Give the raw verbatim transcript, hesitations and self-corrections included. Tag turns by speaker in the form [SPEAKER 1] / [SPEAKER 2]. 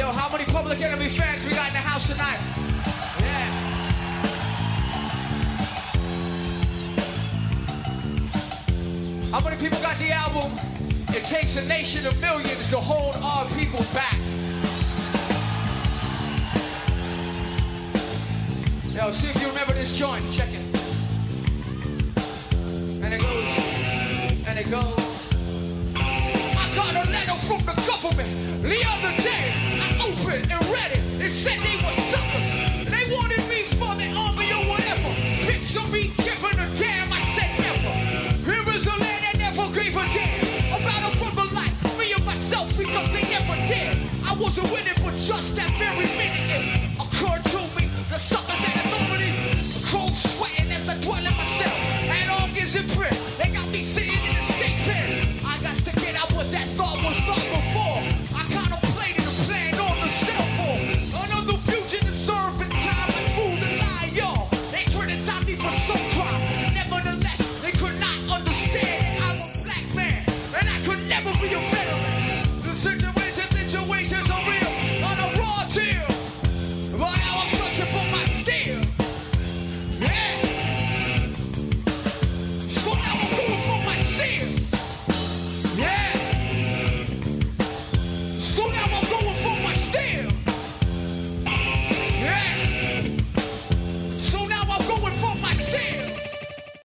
[SPEAKER 1] Yo, how many Public Enemy fans we got in the house tonight? Yeah. How many people got the album? It takes a nation of millions to hold our people back. Yo, see if you remember this joint. Check it. And it goes, and it goes. I got a letter from the government the other day. I opened and read it. It said they were suckers. They wanted me for the army or whatever. Picture me giving a damn. I said never. Here is a land that never gave a damn about a brother like me and myself because they never did. I wasn't with it, but just that very minute it occurred to me. The suckers had authority. Cold sweating as I dwell in myself. And August in print. They got me sitting in the state pen. I got to get out what that thought was thought.